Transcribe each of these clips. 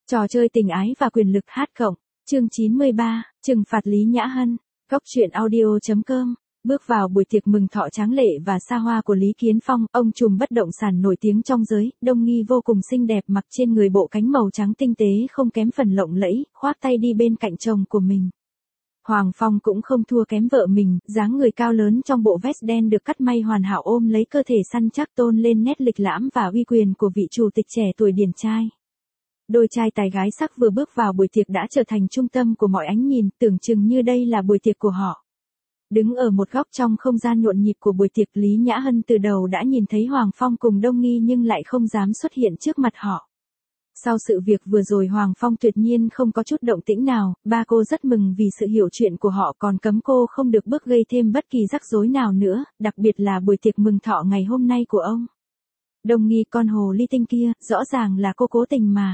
Trò chơi tình ái và quyền lực hát cộng, chương 93, trừng phạt Lý Nhã Hân, góc truyện audio.com. Bước vào buổi tiệc mừng thọ tráng lệ và xa hoa của Lý Kiến Phong, ông trùm bất động sản nổi tiếng trong giới, Đông Nghi vô cùng xinh đẹp mặc trên người bộ cánh màu trắng tinh tế không kém phần lộng lẫy, khoác tay đi bên cạnh chồng của mình. Hoàng Phong cũng không thua kém vợ mình, dáng người cao lớn trong bộ vest đen được cắt may hoàn hảo ôm lấy cơ thể săn chắc tôn lên nét lịch lãm và uy quyền của vị chủ tịch trẻ tuổi điển trai. Đôi trai tài gái sắc vừa bước vào buổi tiệc đã trở thành trung tâm của mọi ánh nhìn, tưởng chừng như đây là buổi tiệc của họ. Đứng ở một góc trong không gian nhộn nhịp của buổi tiệc, Lý Nhã Hân từ đầu đã nhìn thấy Hoàng Phong cùng Đông Nghi nhưng lại không dám xuất hiện trước mặt họ. Sau sự việc vừa rồi Hoàng Phong tuyệt nhiên không có chút động tĩnh nào, ba cô rất mừng vì sự hiểu chuyện của họ còn cấm cô không được bước gây thêm bất kỳ rắc rối nào nữa, đặc biệt là buổi tiệc mừng thọ ngày hôm nay của ông. Đông Nghi, con hồ ly tinh kia, rõ ràng là cô cố tình mà.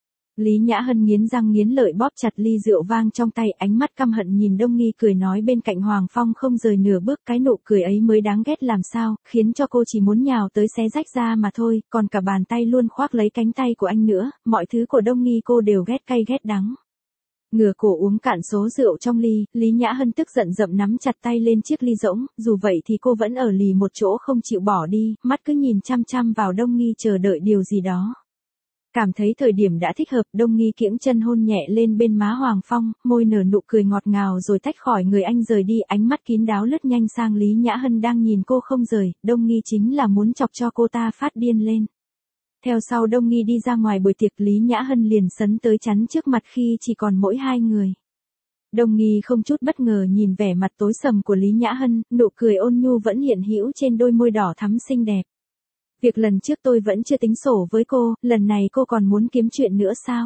Lý Nhã Hân nghiến răng nghiến lợi bóp chặt ly rượu vang trong tay, ánh mắt căm hận nhìn Đông Nghi cười nói bên cạnh Hoàng Phong không rời nửa bước, cái nụ cười ấy mới đáng ghét làm sao, khiến cho cô chỉ muốn nhào tới xé rách ra mà thôi, còn cả bàn tay luôn khoác lấy cánh tay của anh nữa, mọi thứ của Đông Nghi cô đều ghét cay ghét đắng. Ngửa cổ uống cạn số rượu trong ly, Lý Nhã Hân tức giận dậm nắm chặt tay lên chiếc ly rỗng, dù vậy thì cô vẫn ở lì một chỗ không chịu bỏ đi, mắt cứ nhìn chăm chăm vào Đông Nghi chờ đợi điều gì đó. Cảm thấy thời điểm đã thích hợp, Đông Nghi kiễng chân hôn nhẹ lên bên má Hoàng Phong, môi nở nụ cười ngọt ngào rồi tách khỏi người anh rời đi, ánh mắt kín đáo lướt nhanh sang Lý Nhã Hân đang nhìn cô không rời, Đông Nghi chính là muốn chọc cho cô ta phát điên lên. Theo sau Đông Nghi đi ra ngoài buổi tiệc, Lý Nhã Hân liền sấn tới chắn trước mặt khi chỉ còn mỗi hai người. Đông Nghi không chút bất ngờ nhìn vẻ mặt tối sầm của Lý Nhã Hân, nụ cười ôn nhu vẫn hiện hữu trên đôi môi đỏ thắm xinh đẹp. Việc lần trước tôi vẫn chưa tính sổ với cô, lần này cô còn muốn kiếm chuyện nữa sao?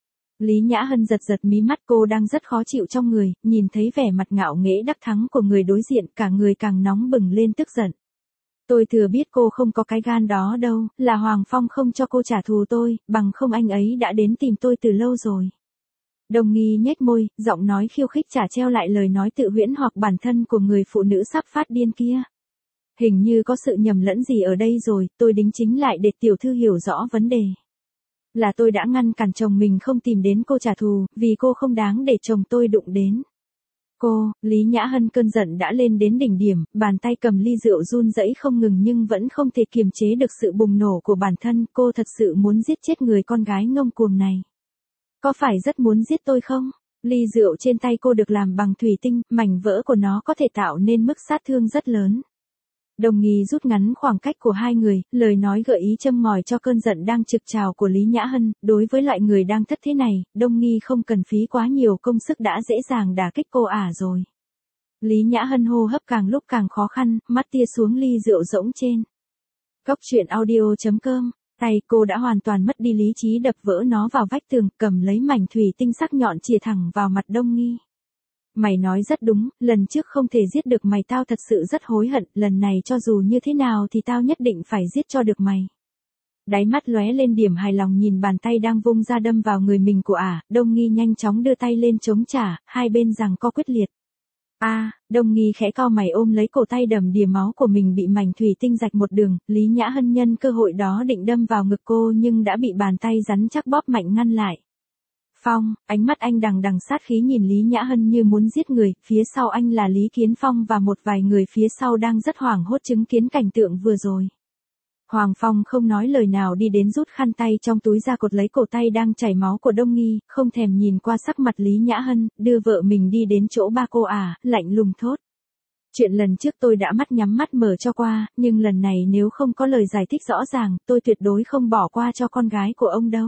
Lý Nhã Hân giật giật mí mắt, cô đang rất khó chịu trong người, nhìn thấy vẻ mặt ngạo nghễ đắc thắng của người đối diện, cả người càng nóng bừng lên tức giận. Tôi thừa biết cô không có cái gan đó đâu, là Hoàng Phong không cho cô trả thù tôi, bằng không anh ấy đã đến tìm tôi từ lâu rồi. Đông Nghi nhếch môi, giọng nói khiêu khích trả treo lại lời nói tự huyễn hoặc bản thân của người phụ nữ sắp phát điên kia. Hình như có sự nhầm lẫn gì ở đây rồi, tôi đính chính lại để tiểu thư hiểu rõ vấn đề. Là tôi đã ngăn cản chồng mình không tìm đến cô trả thù, vì cô không đáng để chồng tôi đụng đến. Cô, Lý Nhã Hân cơn giận đã lên đến đỉnh điểm, bàn tay cầm ly rượu run rẩy không ngừng nhưng vẫn không thể kiềm chế được sự bùng nổ của bản thân, cô thật sự muốn giết chết người con gái ngông cuồng này. Có phải rất muốn giết tôi không? Ly rượu trên tay cô được làm bằng thủy tinh, mảnh vỡ của nó có thể tạo nên mức sát thương rất lớn. Đông Nghi rút ngắn khoảng cách của hai người, lời nói gợi ý châm ngòi cho cơn giận đang trực trào của Lý Nhã Hân, đối với loại người đang thất thế này, Đông Nghi không cần phí quá nhiều công sức đã dễ dàng đả kích cô rồi. Lý Nhã Hân hô hấp càng lúc càng khó khăn, mắt tia xuống ly rượu rỗng trên. Góc truyện audio.com, tay cô đã hoàn toàn mất đi lý trí đập vỡ nó vào vách tường, cầm lấy mảnh thủy tinh sắc nhọn chĩa thẳng vào mặt Đông Nghi. Mày nói rất đúng, lần trước không thể giết được mày tao thật sự rất hối hận, lần này cho dù như thế nào thì tao nhất định phải giết cho được mày. Đáy mắt lóe lên điểm hài lòng nhìn bàn tay đang vung ra đâm vào người mình của Đông Nghi nhanh chóng đưa tay lên chống trả, hai bên giằng co quyết liệt. Đông Nghi khẽ cau mày ôm lấy cổ tay đầm đìa máu của mình bị mảnh thủy tinh rạch một đường, Lý Nhã Hân nhân cơ hội đó định đâm vào ngực cô nhưng đã bị bàn tay rắn chắc bóp mạnh ngăn lại. Phong, ánh mắt anh đằng đằng sát khí nhìn Lý Nhã Hân như muốn giết người, phía sau anh là Lý Kiến Phong và một vài người phía sau đang rất hoảng hốt chứng kiến cảnh tượng vừa rồi. Hoàng Phong không nói lời nào đi đến rút khăn tay trong túi ra cột lấy cổ tay đang chảy máu của Đông Nghi, không thèm nhìn qua sắc mặt Lý Nhã Hân, đưa vợ mình đi đến chỗ ba cô lạnh lùng thốt. Chuyện lần trước tôi đã mắt nhắm mắt mở cho qua, nhưng lần này nếu không có lời giải thích rõ ràng, tôi tuyệt đối không bỏ qua cho con gái của ông đâu.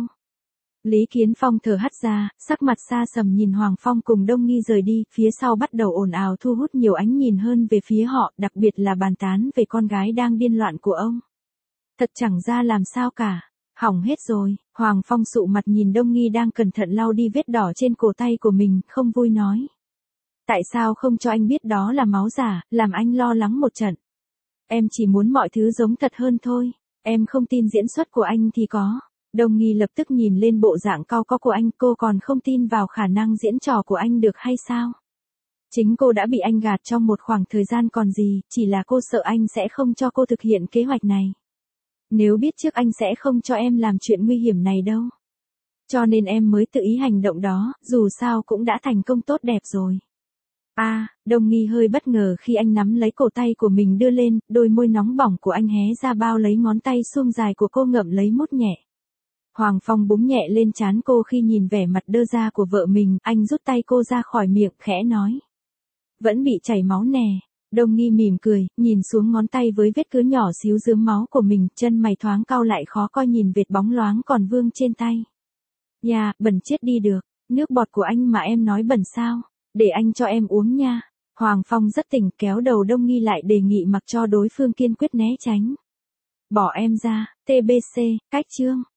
Lý Kiến Phong thở hắt ra, sắc mặt xa sầm nhìn Hoàng Phong cùng Đông Nghi rời đi, phía sau bắt đầu ồn ào thu hút nhiều ánh nhìn hơn về phía họ, đặc biệt là bàn tán về con gái đang điên loạn của ông. Thật chẳng ra làm sao cả, hỏng hết rồi, Hoàng Phong sụ mặt nhìn Đông Nghi đang cẩn thận lau đi vết đỏ trên cổ tay của mình, không vui nói. Tại sao không cho anh biết đó là máu giả, làm anh lo lắng một trận. Em chỉ muốn mọi thứ giống thật hơn thôi, em không tin diễn xuất của anh thì có. Đông Nghi lập tức nhìn lên bộ dạng cau có của anh, cô còn không tin vào khả năng diễn trò của anh được hay sao? Chính cô đã bị anh gạt trong một khoảng thời gian còn gì, chỉ là cô sợ anh sẽ không cho cô thực hiện kế hoạch này. Nếu biết trước anh sẽ không cho em làm chuyện nguy hiểm này đâu. Cho nên em mới tự ý hành động đó, dù sao cũng đã thành công tốt đẹp rồi. Đông Nghi hơi bất ngờ khi anh nắm lấy cổ tay của mình đưa lên, đôi môi nóng bỏng của anh hé ra bao lấy ngón tay suông dài của cô ngậm lấy mút nhẹ. Hoàng Phong búng nhẹ lên trán cô khi nhìn vẻ mặt đơ ra của vợ mình, anh rút tay cô ra khỏi miệng, khẽ nói. Vẫn bị chảy máu nè. Đông Nghi mỉm cười, nhìn xuống ngón tay với vết cứa nhỏ xíu rướm máu của mình, chân mày thoáng cau lại khó coi nhìn vệt bóng loáng còn vương trên tay. Bẩn chết đi được, nước bọt của anh mà em nói bẩn sao, để anh cho em uống nha. Hoàng Phong rất tỉnh, kéo đầu Đông Nghi lại đề nghị mặc cho đối phương kiên quyết né tránh. Bỏ em ra, TBC, cách chương.